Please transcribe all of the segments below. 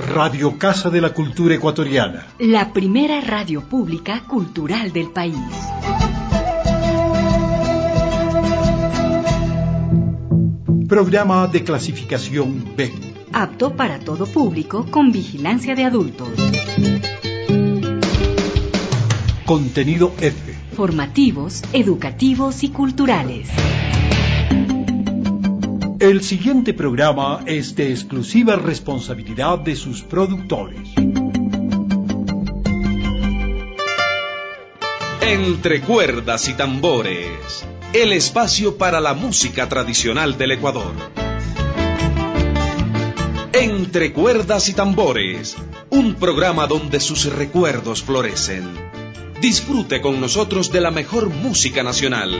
Radio Casa de la Cultura Ecuatoriana. La primera radio pública cultural del país. Programa de clasificación B. Apto para todo público con vigilancia de adultos. Contenido F. Formativos, educativos y culturales. El siguiente programa es de exclusiva responsabilidad de sus productores. Entre cuerdas y tambores, el espacio para la música tradicional del Ecuador. Entre cuerdas y tambores, un programa donde sus recuerdos florecen. Disfrute con nosotros de la mejor música nacional.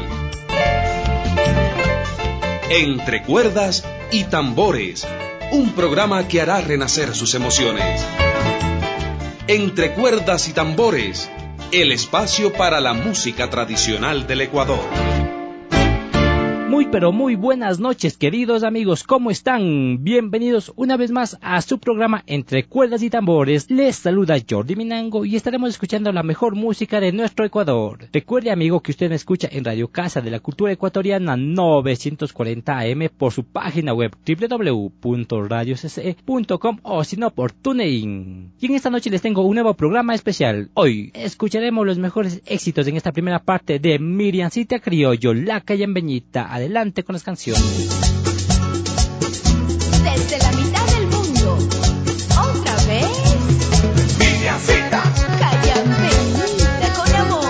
Entre cuerdas y tambores, un programa que hará renacer sus emociones. Entre cuerdas y tambores, el espacio para la música tradicional del Ecuador. Muy pero muy buenas noches, queridos amigos, ¿cómo están? Bienvenidos una vez más a su programa Entre Cuerdas y Tambores. Les saluda Jordi Minango y estaremos escuchando la mejor música de nuestro Ecuador. Recuerde, amigo, que usted me escucha en Radio Casa de la Cultura Ecuatoriana 940 AM por su página web www.radiocce.com o si no por TuneIn. Y en esta noche les tengo un nuevo programa especial. Hoy escucharemos los mejores éxitos en esta primera parte de Miriancita Criollo, La Callambeñita. Adelante con las canciones. Desde la mitad del mundo, otra vez. Miriancita. Callambeñita con amor.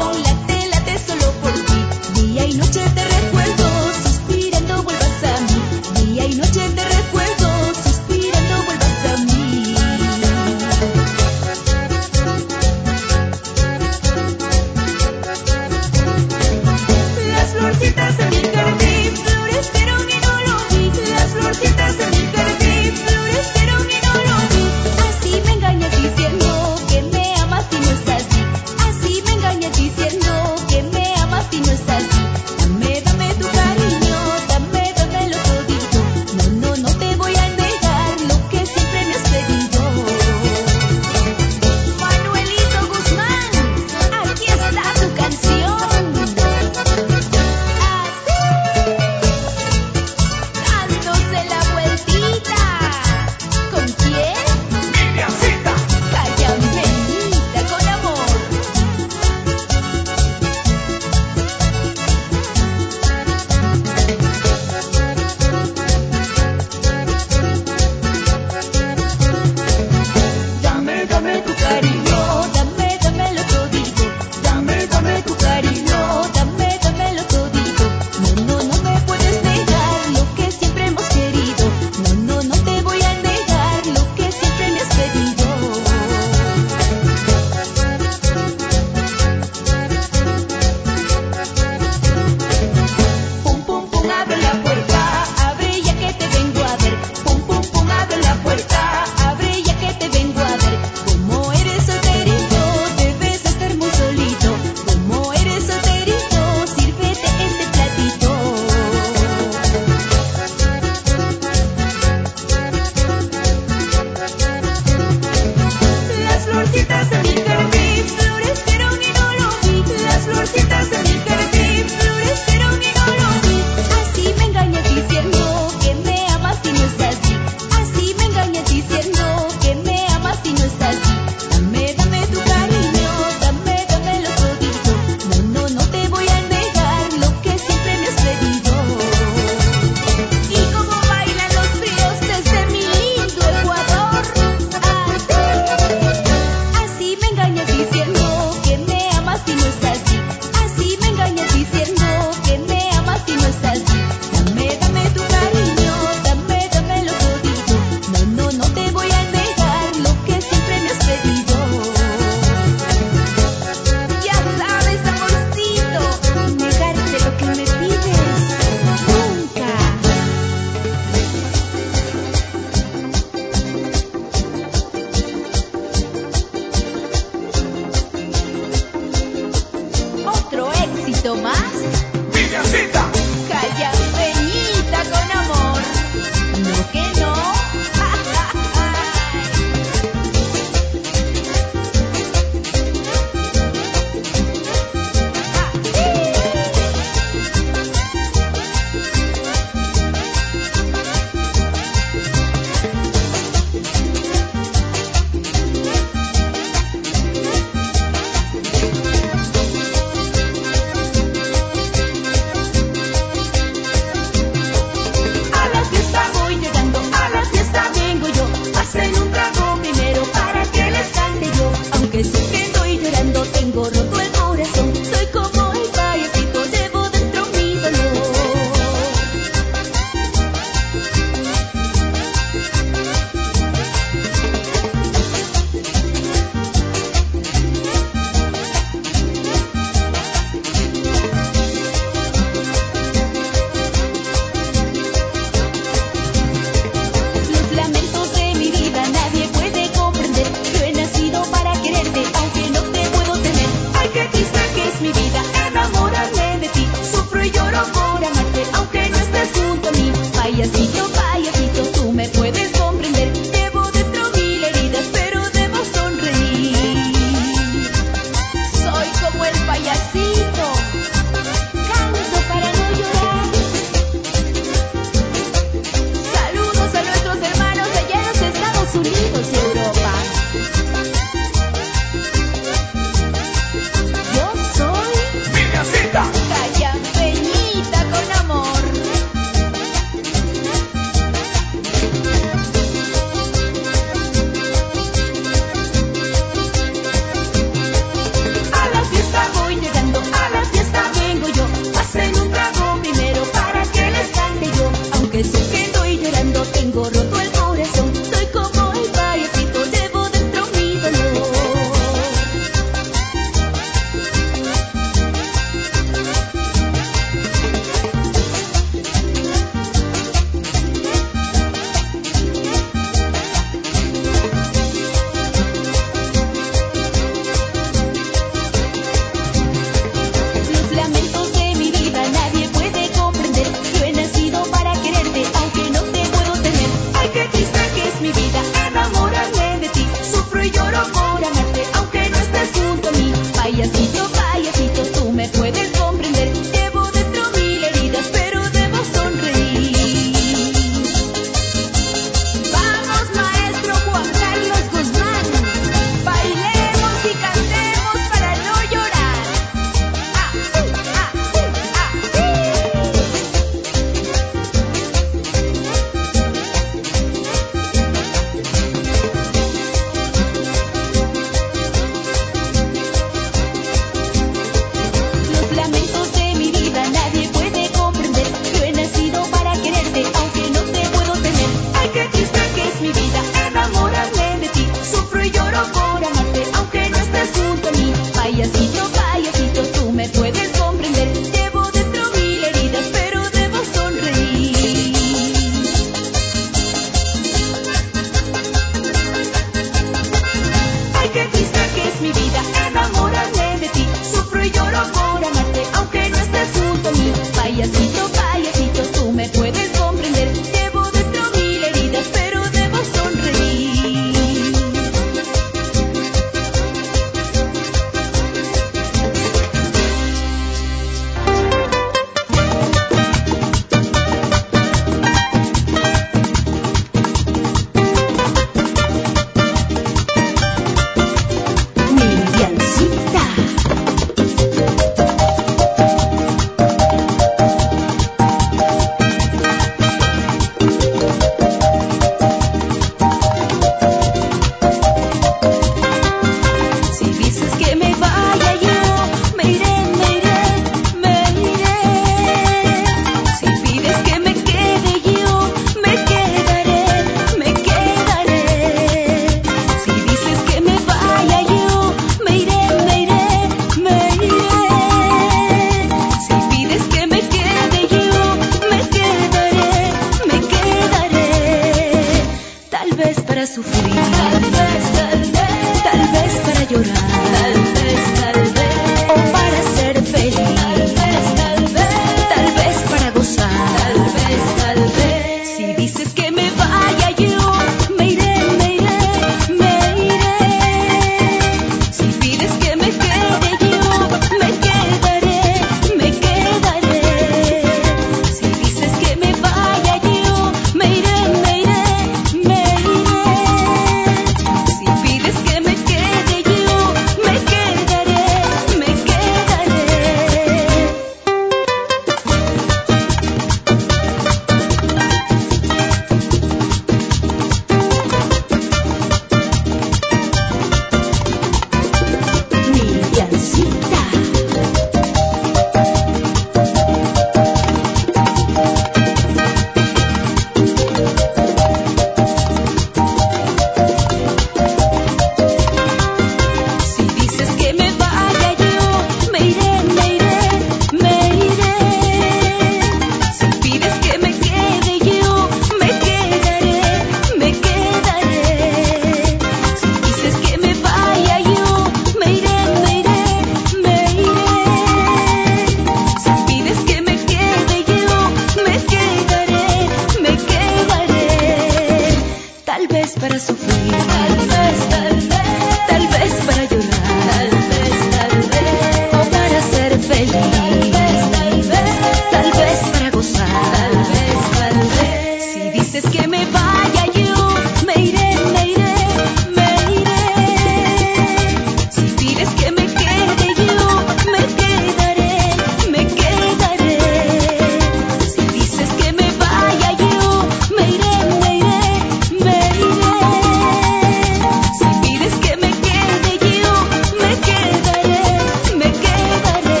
tal vez para llorar, o para ser feliz, tal vez para gozar, si dices que me vaya yo, me iré, me iré, me iré, si pides que me quede yo, me quedaré, me quedaré, si dices que me vaya yo, me iré, me iré, me iré, si pides que me quede yo, me quedaré, me quedaré.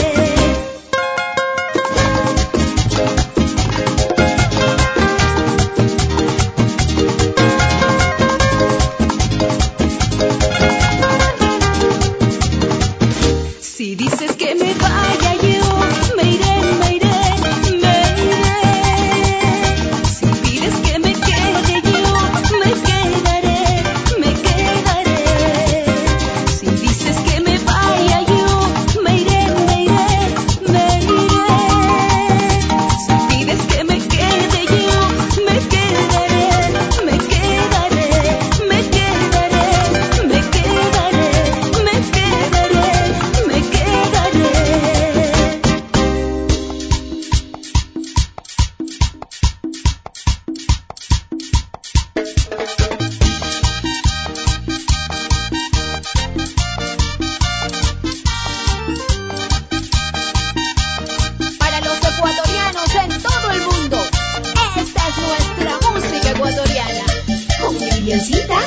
Si dices que me vaya yo, me iré, me iré, me iré. Si pides que me quede yo, me quedaré, me quedaré. Si dices que me vaya yo, me iré, me iré, me iré. Si pides que me quede yo, me quedaré, me quedaré, me quedaré, me quedaré, me quedaré, me quedaré. Para los ecuatorianos en todo el mundo, esta es nuestra música ecuatoriana. Con Miriamcita.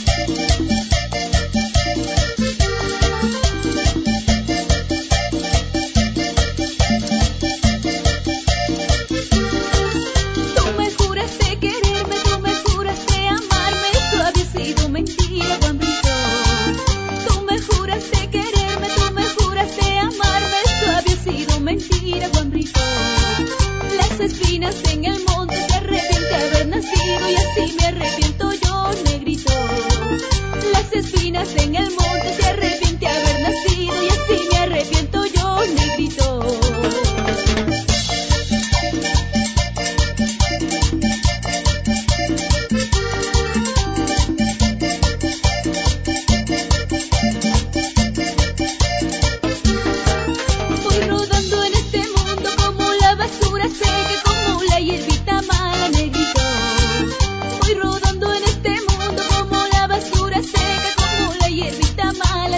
Tú me juraste quererme, tú me juraste amarme, esto había sido mentira, Juanbrito. Tú me juraste quererme, tú me juraste amarme, esto había sido mentira, Juanbrito. Las espinas en el monte se arrepiente haber nacido y así me arrepiento yo, negrito. Las espinas en el monte se arrepiente haber nacido y así me arrepiento yo, negrito. Voy rodando en este mundo como la basura seca, como la hierbita mala, negrito. Voy rodando en este mundo como la basura seca, como la hierbita mala.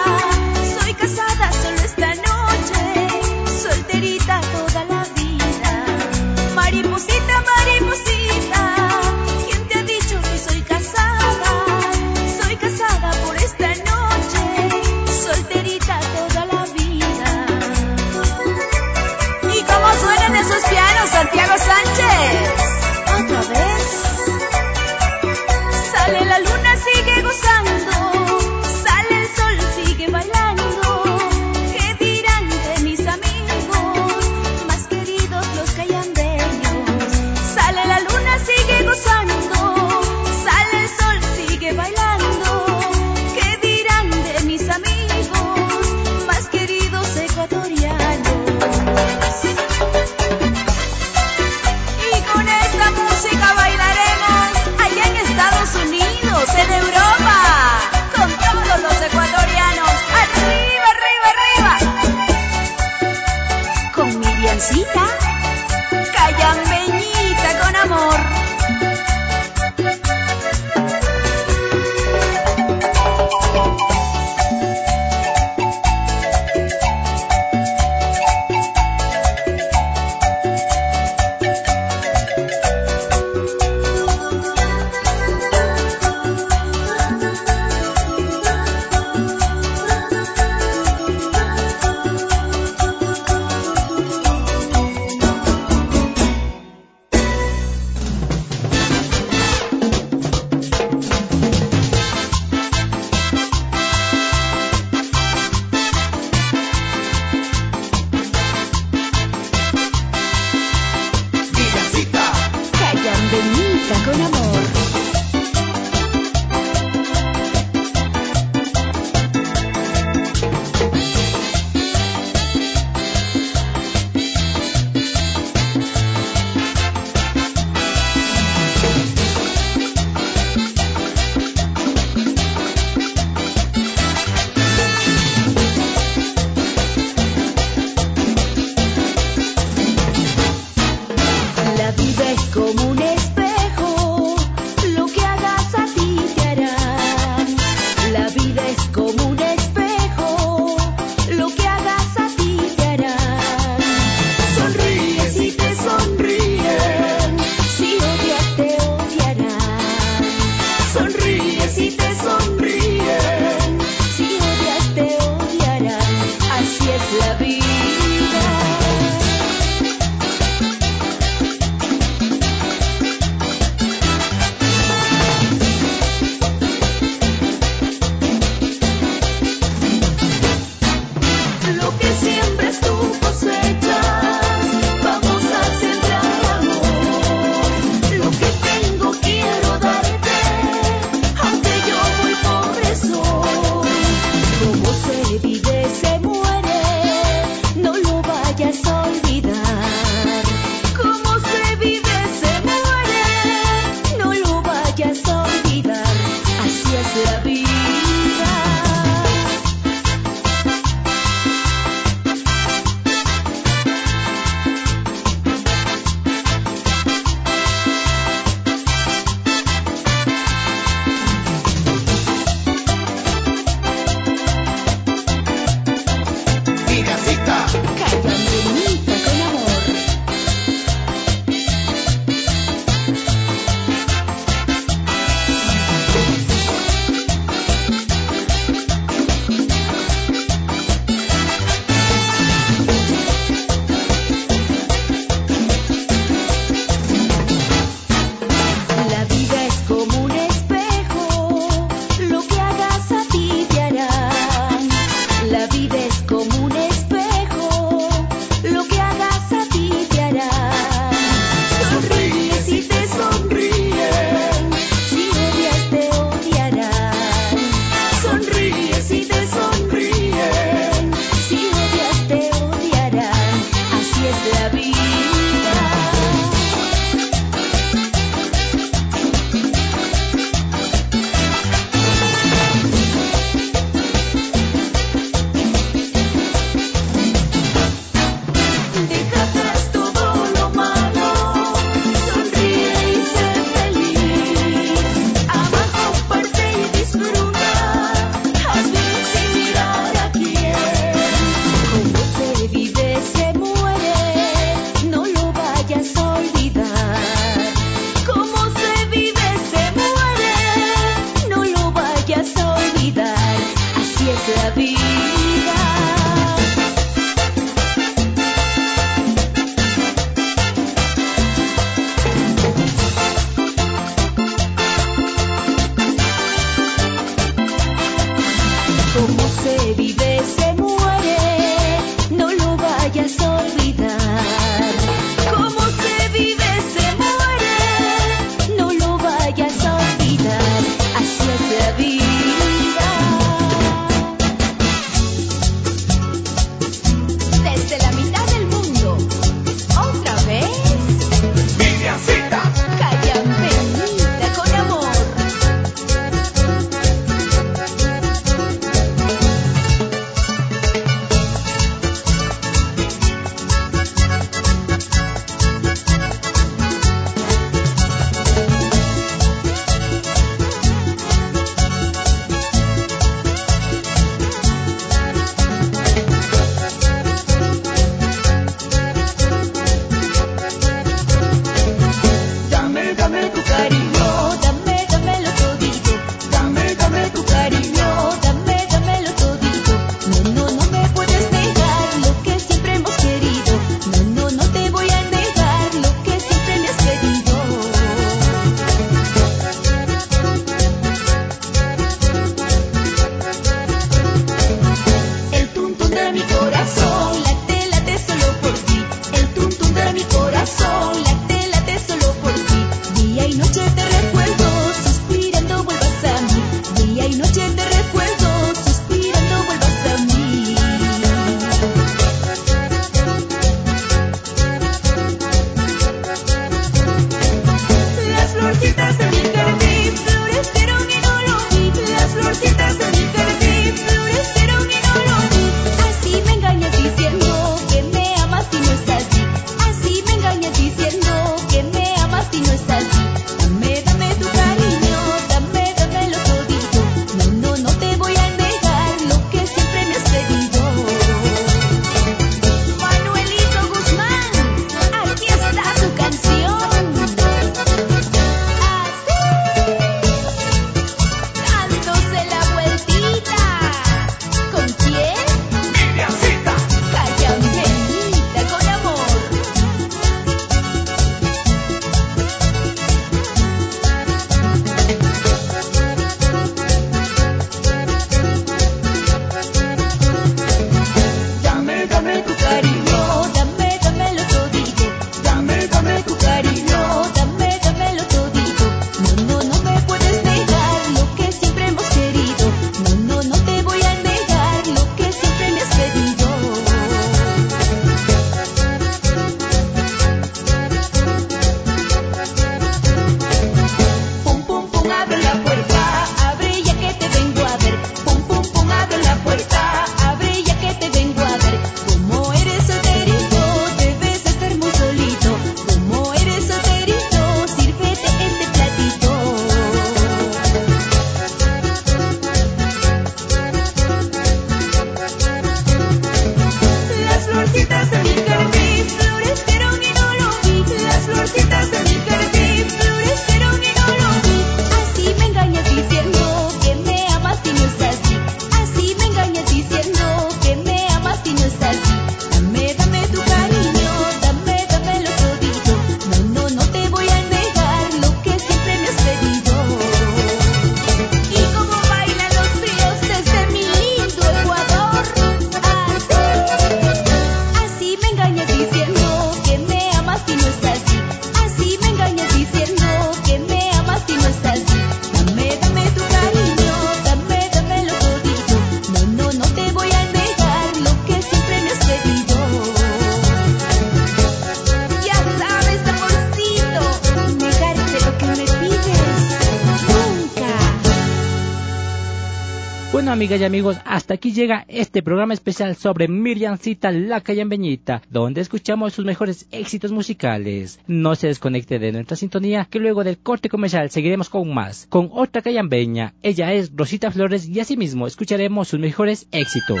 amigas y amigos, hasta aquí llega este programa especial sobre Miriamcita la Cayambeñita, donde escuchamos sus mejores éxitos musicales. No se desconecte de nuestra sintonía, que luego del corte comercial seguiremos con más, con otra cayambeña. Ella es Rosita Flores y asimismo escucharemos sus mejores éxitos.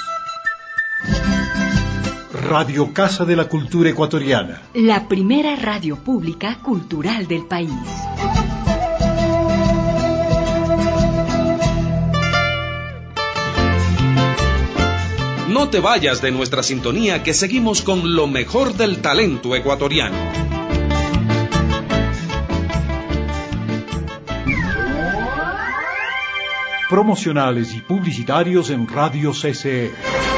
Radio Casa de la Cultura Ecuatoriana. La primera radio pública cultural del país. No te vayas de nuestra sintonía, que seguimos con lo mejor del talento ecuatoriano. Promocionales y publicitarios en Radio CCE.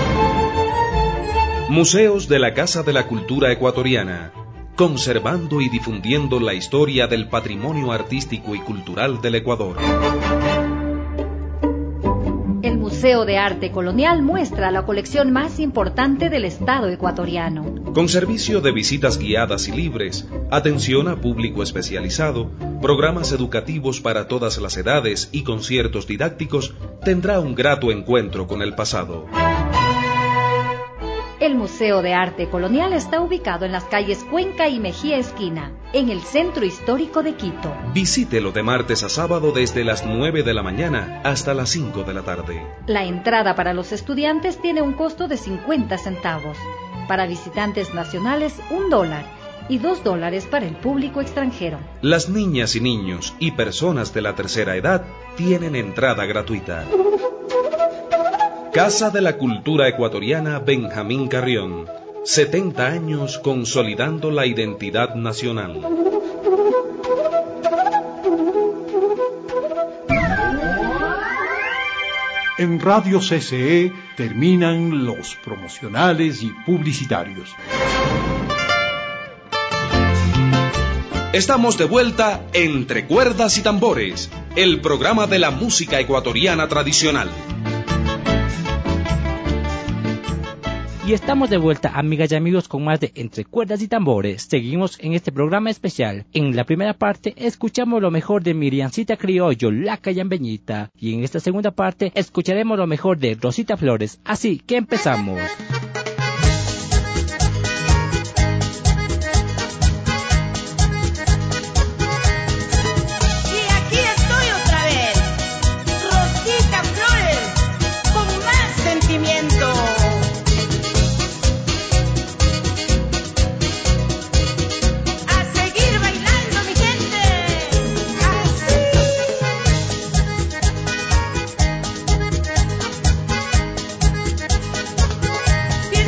Museos de la Casa de la Cultura Ecuatoriana, conservando y difundiendo la historia del patrimonio artístico y cultural del Ecuador. El Museo de Arte Colonial muestra la colección más importante del Estado ecuatoriano. Con servicio de visitas guiadas y libres, atención a público especializado, programas educativos para todas las edades y conciertos didácticos, tendrá un grato encuentro con el pasado. El Museo de Arte Colonial está ubicado en las calles Cuenca y Mejía Esquina, en el centro histórico de Quito. Visítelo de martes a sábado desde las 9 de la mañana hasta las 5 de la tarde. La entrada para los estudiantes tiene un costo de 50 centavos. Para visitantes nacionales, $1 y $2 para el público extranjero. Las niñas y niños y personas de la tercera edad tienen entrada gratuita. Casa de la Cultura Ecuatoriana Benjamín Carrión. 70 años consolidando la identidad nacional. En Radio CCE terminan los promocionales y publicitarios. Estamos de vuelta Entre Cuerdas y Tambores, el programa de la música ecuatoriana tradicional. Y estamos de vuelta, amigas y amigos, con más de Entre Cuerdas y Tambores. Seguimos en este programa especial. En la primera parte escuchamos lo mejor de Miriamcita Criollo, la Cayambeñita. Y en esta segunda parte escucharemos lo mejor de Rosita Flores. Así que empezamos. Bien.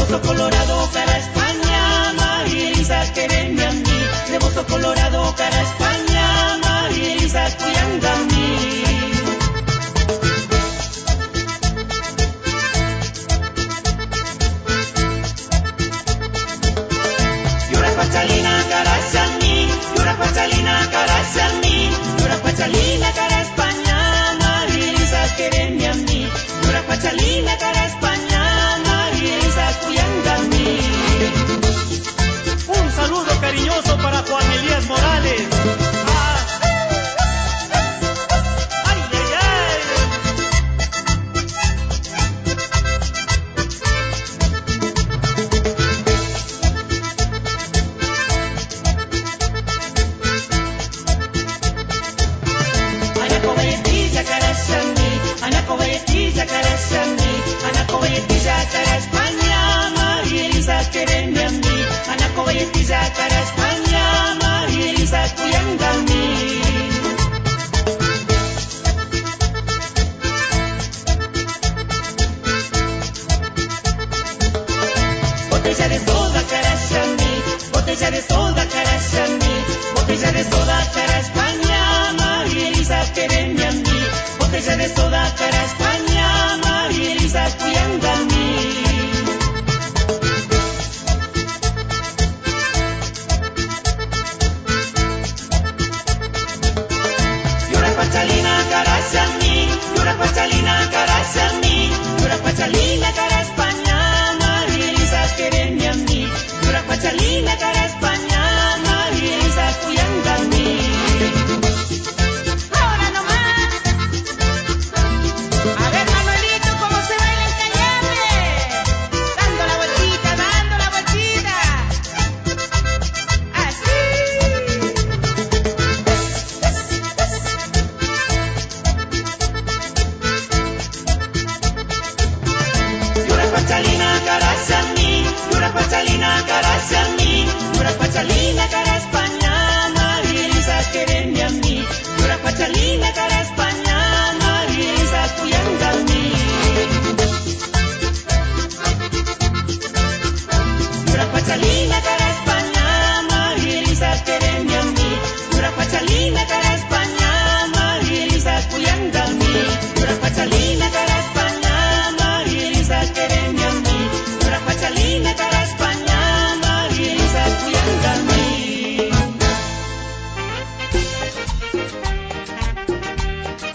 Rebozo colorado, cara a España, María Elisa, quereme a mí. Rebozo colorado, cara a España, María Elisa, cuidando a mí. Yura Pachalina, cara hacia mí. Yura Pachalina, cara hacia mí. Yura Pachalina, cara a España, María Elisa, quereme a mí. Yura Pachalina, cara a España, María Elisa, cuidando a mí. Un saludo cariñoso para Juan Elías Morales. ¡Ay, ay, ay! Anaco Valletilla, cara hacia mí. Anaco Valletilla, cara hacia mí. Anaco Valletilla, cara a España, María Elisa, quereme a mí. Anaco Valletilla, cara a España, María Elisa, cuidando a mí. Botella de soda, cara hacia mí. Botella de soda, cara hacia mí. Botella de soda, cara a España, María Elisa, quereme a mí. Botella de soda, cara a España, María Elisa, cuidando a mí. Yura Pachalina, cara hacia mí. Yura Pachalina, cara hacia mí. Yura Pachalina, cara a España, María Elisa, quereme a mí. Yura Pachalina, cara a España, María Elisa, cuidando a mí. Ahora nomás. A ver, Manuelito, cómo se baila el cañame. Dando la vueltita, dando la vueltita. Así. Yura Pachalina, cara hacia mí. Yura Pachalina, cara hacia mí. Yura Pachalina, cara a España, María Elisa, quereme a mí. Yura Pachalina, cara a España, María Elisa, cuidando a mí. Yura Pachalina, cara a España, María Elisa, quereme a mí. Yura Pachalina, cara a España, María Elisa, cuidando a mí. Yura Pachalina, cara a España, María Elisa, quereme a mí. Yura Pachalina, cara a España, María Elisa, cuidando a mí.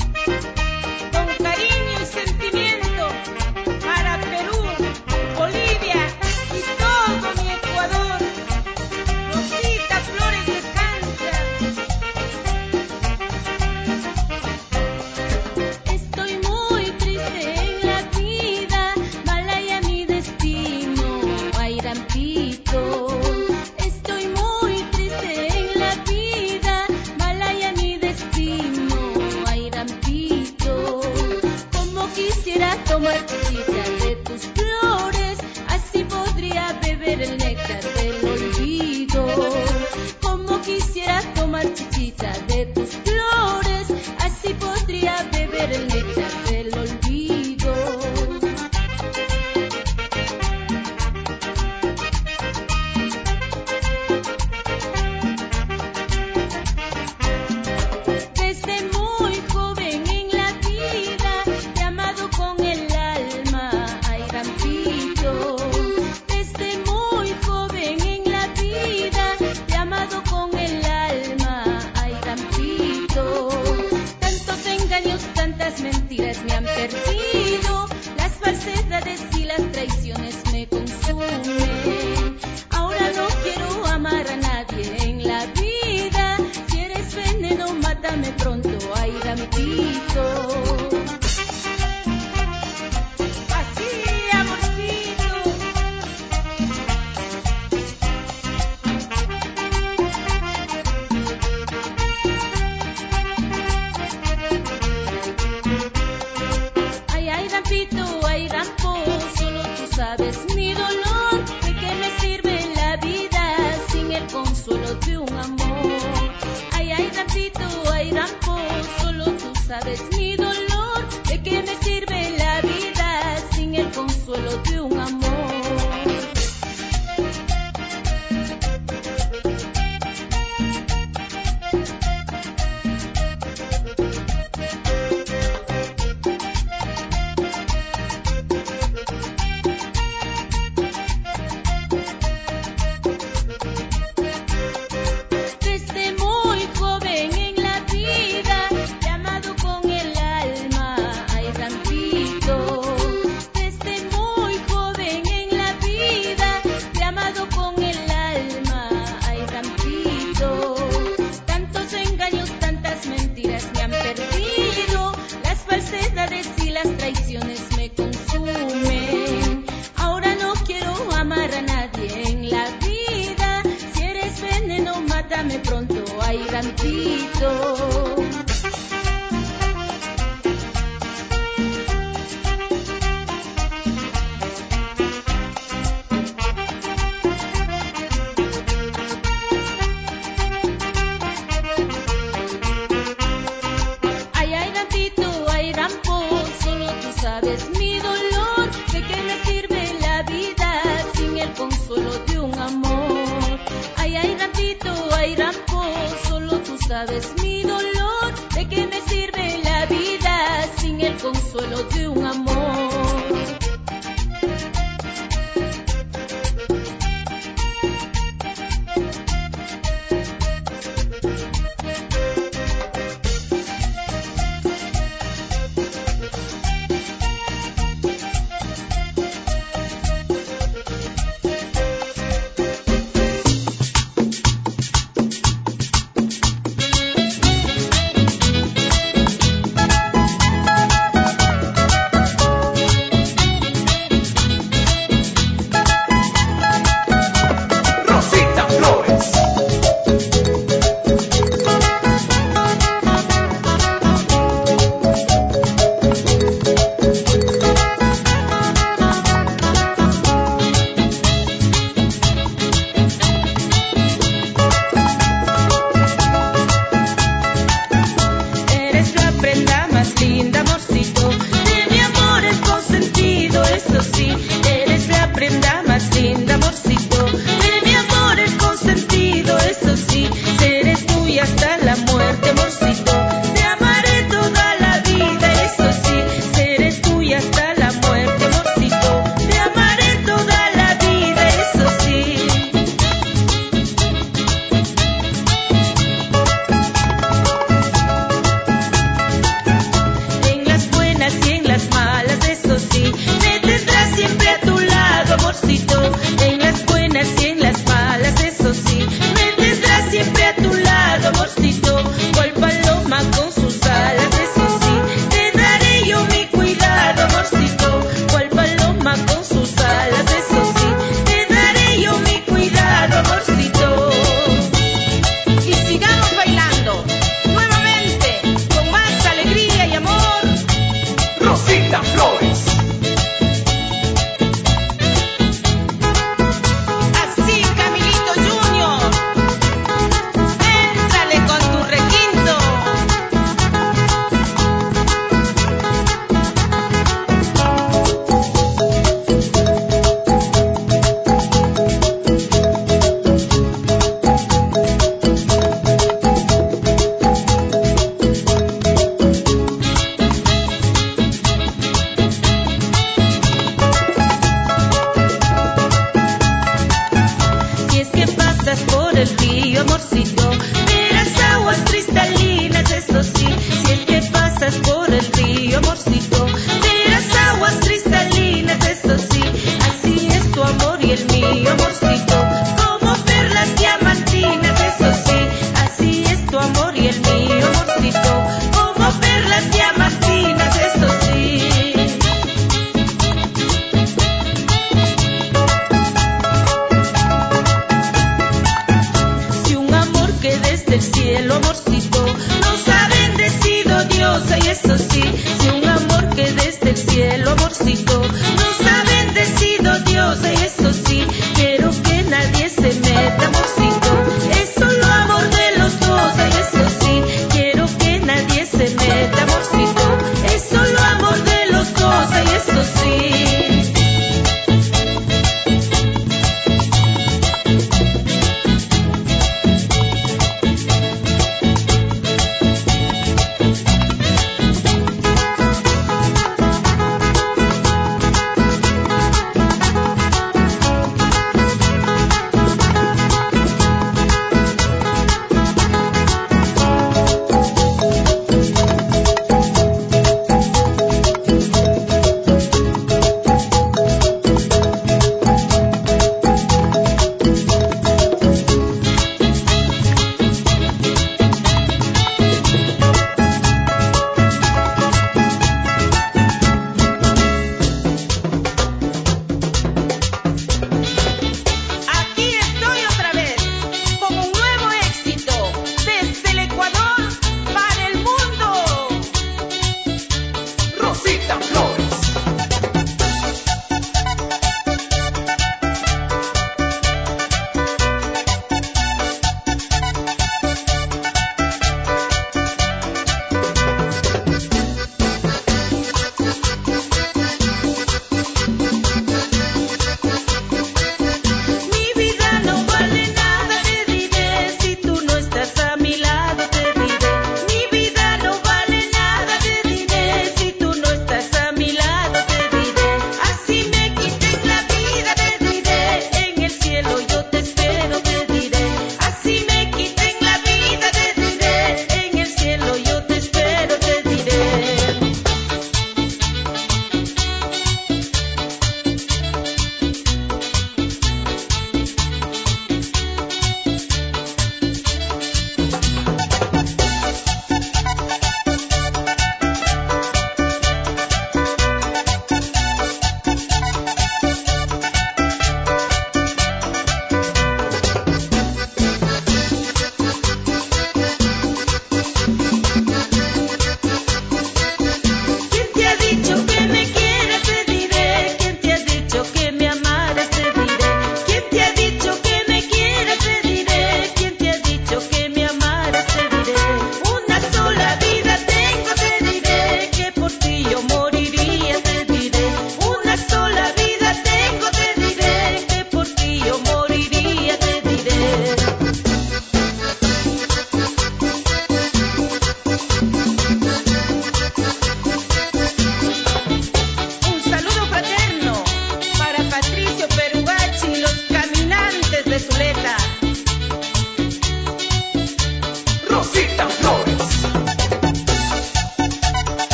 pronto hay rantito. Sabes mi dolor, de qué me sirve la vida sin el consuelo de un amor. Ay, ay, ratito, ay, rampo, solo tú sabes mi dolor, de qué me sirve la vida sin el consuelo de un amor.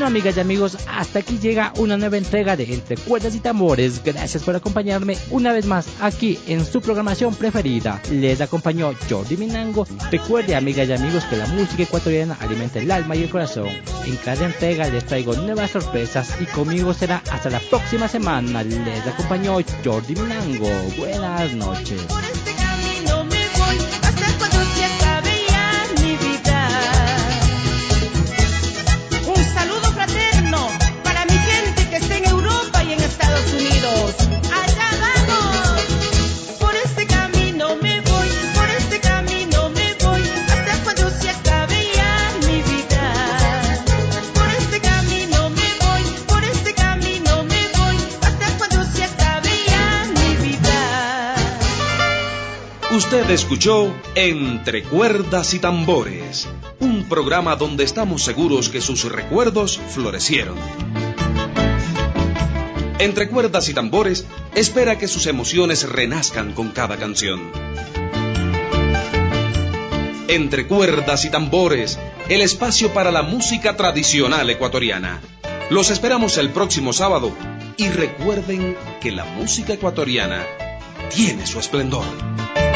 Bueno, amigas y amigos, hasta aquí llega una nueva entrega de Entre Cuerdas y Tambores. Gracias por acompañarme una vez más aquí en su programación preferida. Les acompañó Jordi Minango. Recuerde, amigas y amigos, que la música ecuatoriana alimenta el alma y el corazón. En cada entrega les traigo nuevas sorpresas y conmigo será hasta la próxima semana. Les acompañó Jordi Minango. Buenas noches. Por este camino me voy hasta cuando se acabe ya mi vida. Un saludo fraterno para mi gente que está en Europa y en Estados Unidos. ¡Allá vamos! Por este camino me voy, por este camino me voy hasta cuando se acabe ya mi vida. Por este camino me voy, por este camino me voy hasta cuando se acabe ya mi vida. Usted escuchó Entre Cuerdas y Tambores, un programa donde estamos seguros que sus recuerdos florecieron. Entre Cuerdas y Tambores espera que sus emociones renazcan con cada canción. Entre Cuerdas y Tambores, el espacio para la música tradicional ecuatoriana. Los esperamos el próximo sábado y recuerden que la música ecuatoriana tiene su esplendor.